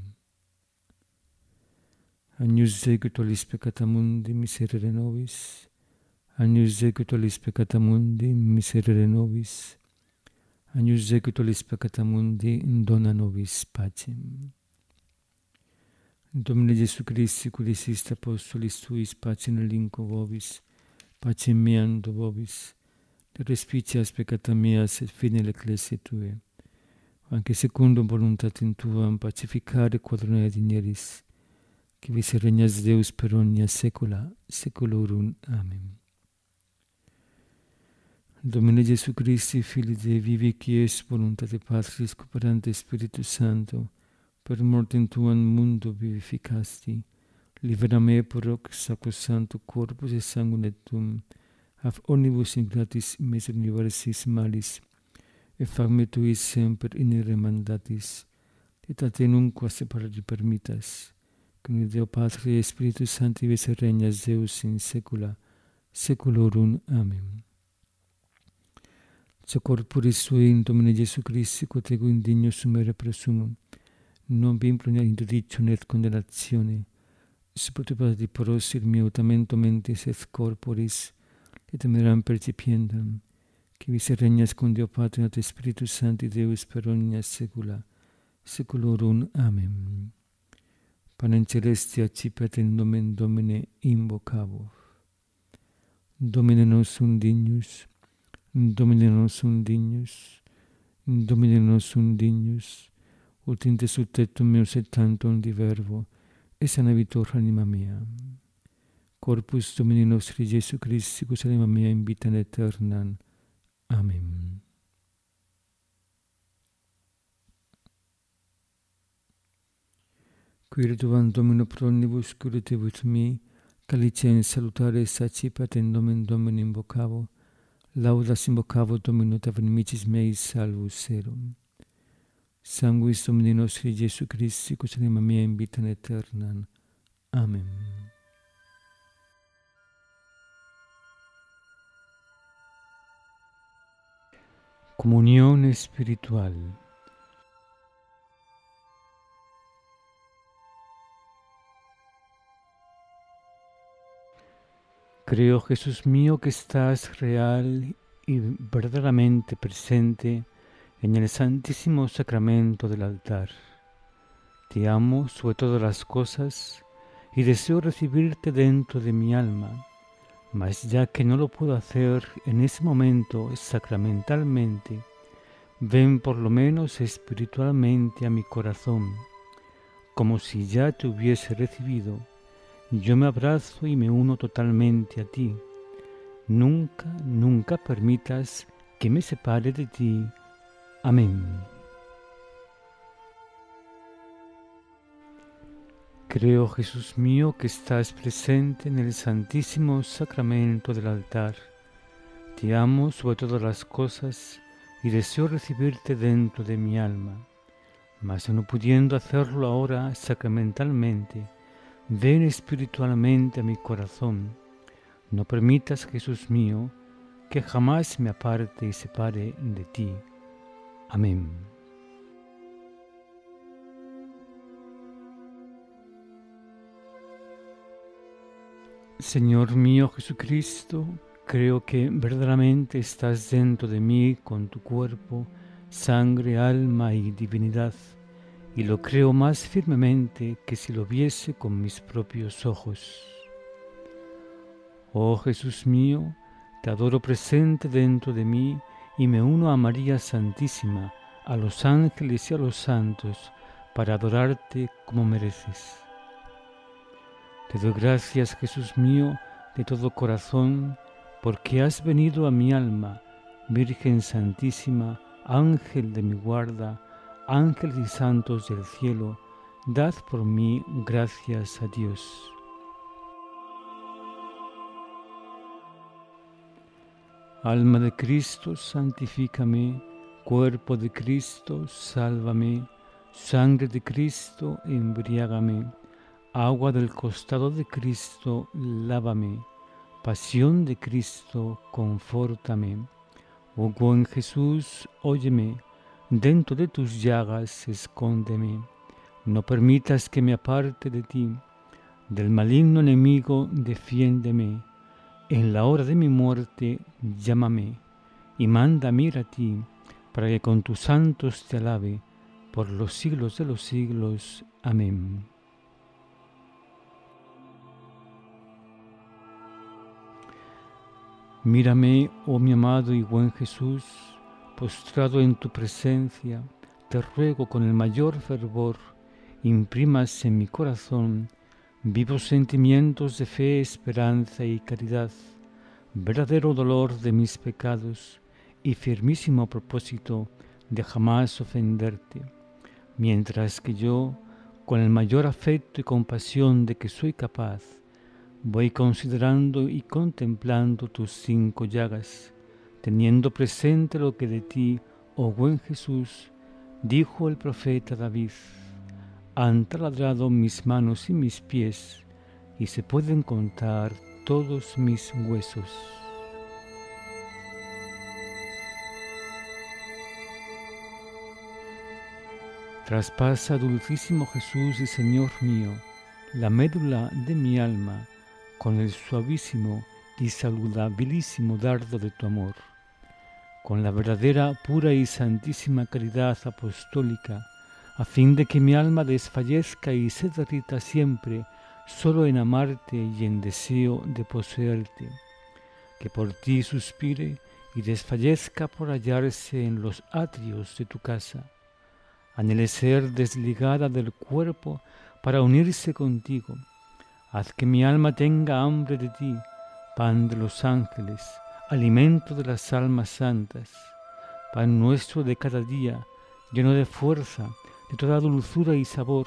Speaker 1: Agnus Dei, qui tollis peccata mundi, miserere nobis. Agnus Dei, qui tollis peccata mundi, miserere nobis. Agnus Dei, qui tollis peccata mundi, dona nobis pacem. Domine Iesu Christi, qui diciste apostolis Tuis, pacem relinquo vobis, pacem meam do vobis, de respicias peccata meas et fide l'ecclesiae Tuae. anche secondo voluntatem tuam pacificare quadrona digneris, qui vis regnas Deus per omnia saecula saeculorum. Amen. Domine Gesù Christi, Filii Dei, vivi qui es voluntate Patris, cooperante Spiritus Sancto, per mortem tuam mundo vivificasti, libera me per hoc sacrosancto corpus et sanguinem tuum, ab omnibus ingratis miser universis malis, et fac me tui semper inire mandatis, et a te nunquam separare permittas, cum Deo Patri et Spiritus Sancti vis regnas Deus in saecula saeculorum. Amen. So corporis sui in Domine Jesu Christi, quod ego indigno sumere presumum, non vi implonia interdictum et condennatione, supertipati poros il mio tamento mentis et corporis, et meram percipiendam, qui vis regnas con Deo Patri et Spiritus Sancti Deus per omnia saecula saeculorum. Amen. Panem celestia accipet in nomen Domine invocavo. Domine nostrum dignus, Domine nostrum dignus, Domine nostrum dignus, ut in te subtectum meus et tantum divervo, et sanavitur anima mea. Corpus Domini nostri Jesu Christi, quos anima mea in vitam aeternam. Amen. Quire tuam Domino pro omnibus curatibus mi, calicem salutare sacipat in nomen Domini invocavo, laudas invocavo Domino tamen nimicis meis salvus erum. Sanguis Domini nostri Jesu Christi, quos anima mea in vitam aeternam. Amen. Comunión espiritual. Creo, Jesús mío, que estás real y verdaderamente presente en el santísimo sacramento del altar. Te amo sobre todas las cosas y deseo recibirte dentro de mi alma, mas ya que no lo puedo hacer en ese momento sacramentalmente, ven por lo menos espiritualmente a mi corazón, como si ya te hubiese recibido. Yo me abrazo y me uno totalmente a ti. Nunca, nunca permitas que me separe de ti. Amén. Creo, Jesús mío, que estás presente en el santísimo sacramento del altar. Te amo sobre todas las cosas y deseo recibirte dentro de mi alma. Mas no pudiendo hacerlo ahora sacramentalmente, ven espiritualmente a mi corazón. No permitas, Jesús mío, que jamás me aparte y separe de ti. Amén. Señor mío Jesucristo, creo que verdaderamente estás dentro de mí con tu cuerpo, sangre, alma y divinidad, y lo creo más firmemente que si lo viese con mis propios ojos. Oh Jesús mío, te adoro presente dentro de mí y me uno a María Santísima, a los ángeles y a los santos, para adorarte como mereces. Te doy gracias, Jesús mío, de todo corazón, porque has venido a mi alma, Virgen Santísima, Ángel de mi guarda, ángeles y santos del cielo, dad por mí gracias a Dios. Alma de Cristo, santifícame, cuerpo de Cristo, sálvame, sangre de Cristo, embriágame, agua del costado de Cristo, lávame, pasión de Cristo, confórtame. Oh buen Jesús, óyeme, dentro de tus llagas escóndeme, no permitas que me aparte de ti, del maligno enemigo defiéndeme, en la hora de mi muerte llámame, y mándame ir a ti, para que con tus santos te alabe, por los siglos de los siglos. Amén. Mírame, oh mi amado y buen Jesús, postrado en tu presencia, te ruego con el mayor fervor, imprimas en mi corazón vivos sentimientos de fe, esperanza y caridad, verdadero dolor de mis pecados y firmísimo propósito de jamás ofenderte, mientras que yo, con el mayor afecto y compasión de que soy capaz, voy considerando y contemplando tus cinco llagas, teniendo presente lo que de ti, oh buen Jesús, dijo el profeta David: han taladrado mis manos y mis pies, y se pueden contar todos mis huesos. Traspasa, dulcísimo Jesús y Señor mío, la médula de mi alma con el suavísimo y saludabilísimo dardo de tu amor, con la verdadera, pura y santísima caridad apostólica, a fin de que mi alma desfallezca y se derrita siempre solo en amarte y en deseo de poseerte, que por ti suspire y desfallezca por hallarse en los atrios de tu casa. Anhele ser desligada del cuerpo para unirse contigo. Haz que mi alma tenga hambre de ti, pan de los ángeles, alimento de las almas santas, pan nuestro de cada día, lleno de fuerza, de toda dulzura y sabor,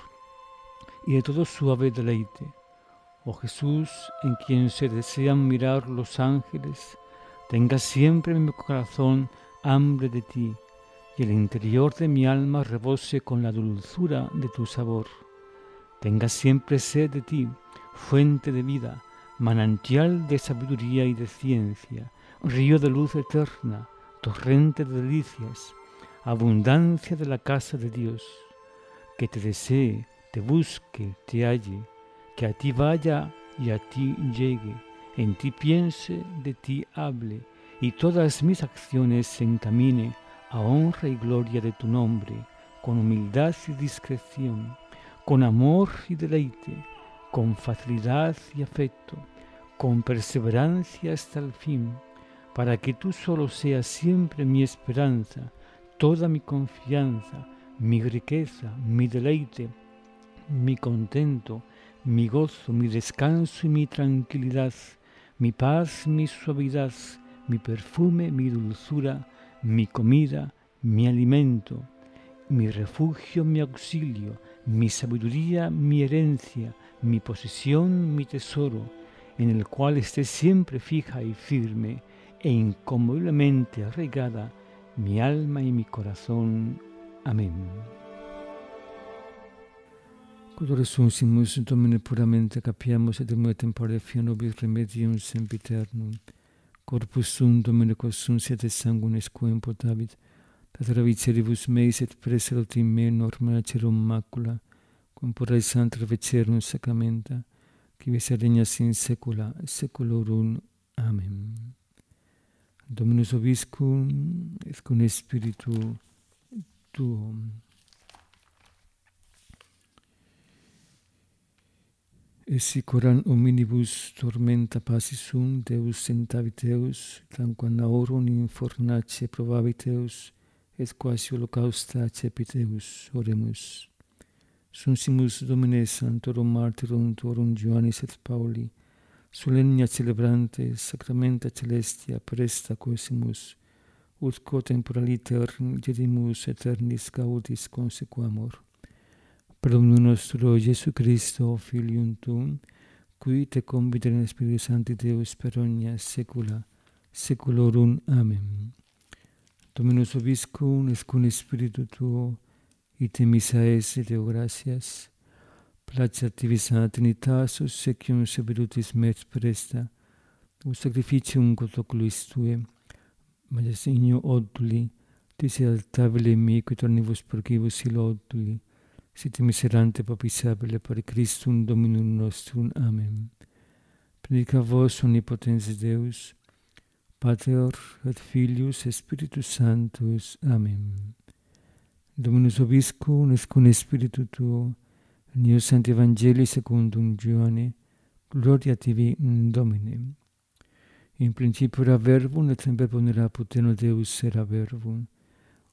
Speaker 1: y de todo suave deleite. Oh Jesús, en quien se desean mirar los ángeles, tenga siempre en mi corazón hambre de ti, y el interior de mi alma rebose con la dulzura de tu sabor. Tenga siempre sed de ti, fuente de vida, manantial de sabiduría y de ciencia, río de luz eterna, torrente de delicias, abundancia de la casa de Dios. Que te desee, te busque, te halle, que a ti vaya y a ti llegue, en ti piense, de ti hable, y todas mis acciones se encamine a honra y gloria de tu nombre, con humildad y discreción, con amor y deleite, con facilidad y afecto, con perseverancia hasta el fin, para que tú solo seas siempre mi esperanza, toda mi confianza, mi riqueza, mi deleite, mi contento, mi gozo, mi descanso y mi tranquilidad, mi paz, mi suavidad, mi perfume, mi dulzura, mi comida, mi alimento, mi refugio, mi auxilio, mi sabiduría, mi herencia, mi posesión, mi tesoro, en el cual esté siempre fija y firme e inconmoviblemente arraigada mi alma y mi corazón. Amén. Quod resursimus Domine puramente capiamus et in tempore fia nobis remedium sempiternum. Corpus sum Domine quos sunt et sanguinis quem potavit, Pater viceribus meis et preserot in me norma cerum macula, quam porre sancta vecerum sacramenta, qui vis regnas in saecula saeculorum. Amen. Dominus vobiscum, et cum spiritu tuum. Et sic oram omnibus tormenta passis sum, Deus sentavit eus, tanquam aurum in fornace probavit eus, et quasi holocausta accepit eus. Oremus. Sunsimus Domine Sanctorum Martyrum Tuorum Ioannis et Pauli, solennia celebrantes sacramenta celestia presta quosimus, ut quo temporaliter gedimus aeternis gaudis consequamur. Per Dominum nostro Iesu Christo, Filium Tuum, qui te convite in Spiritu Sancti Deus per omnia saecula saeculorum. Amen. Dominus vobiscum, et cum spiritu tuo, ite missa esse Deo gratias, placeat tibi sana Trinitas, obsequium severutis met presta, ut sacrificium quod oculis tue, majest igno oduli, disi altabile mi, quid ornibus percibus ilo oduli, sit miserante papisabile per Christum Dominum nostrum. Amen. Benedica vos omnipotens Deus, Pater et Filius et Spiritus Sanctus. Amen. Dominus vobiscum, et cum spiritu tuo, in Sancti Evangelii secundum Ioanne, gloria tibi, Domine. In principio era verbum, et in verbum era poteno Deus, era verbum.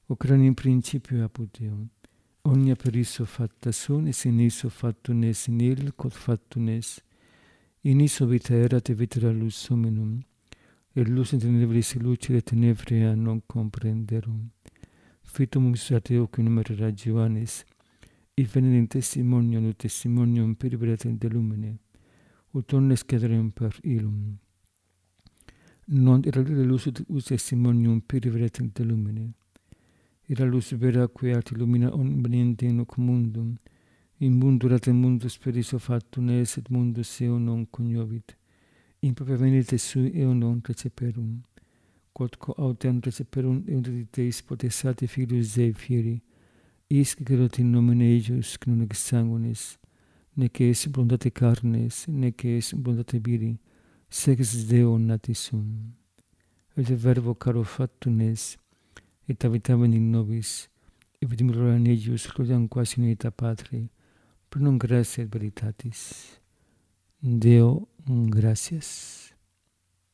Speaker 1: ocran in principio apud Deo. Omnia per isso facta sunt, et in isso factum est in il, quod factum est. In isso vita erat et vita lux hominum, et lux in tenebris lucere tenebria non comprenderum. Fitum usate oque numerera Johannes, et venit in testimonium ut testimonium periberet de lumine, ut omnes cederem per illum. Non era lux ut testimonium periberet de lumine. Era lux vera quae art illumina omniente in hoc mundum, in mundo erat mundus per isso factum est, et mundus eo non coniovit. In propria venite sui eo non receperum. Quod co autem receperum eum dediteis potestate filius Dei fieri, isc gerot in nomine eius, que non ex sanguinis, nec es voluntate carnes, nec es voluntate viri, sed ex Deo nati sum. Et verbo caro factum est, et habitaven in nobis, et vidim gloria in eius, gloriam quasi in unita Patri, per non gratia et veritatis. Deo, gracias.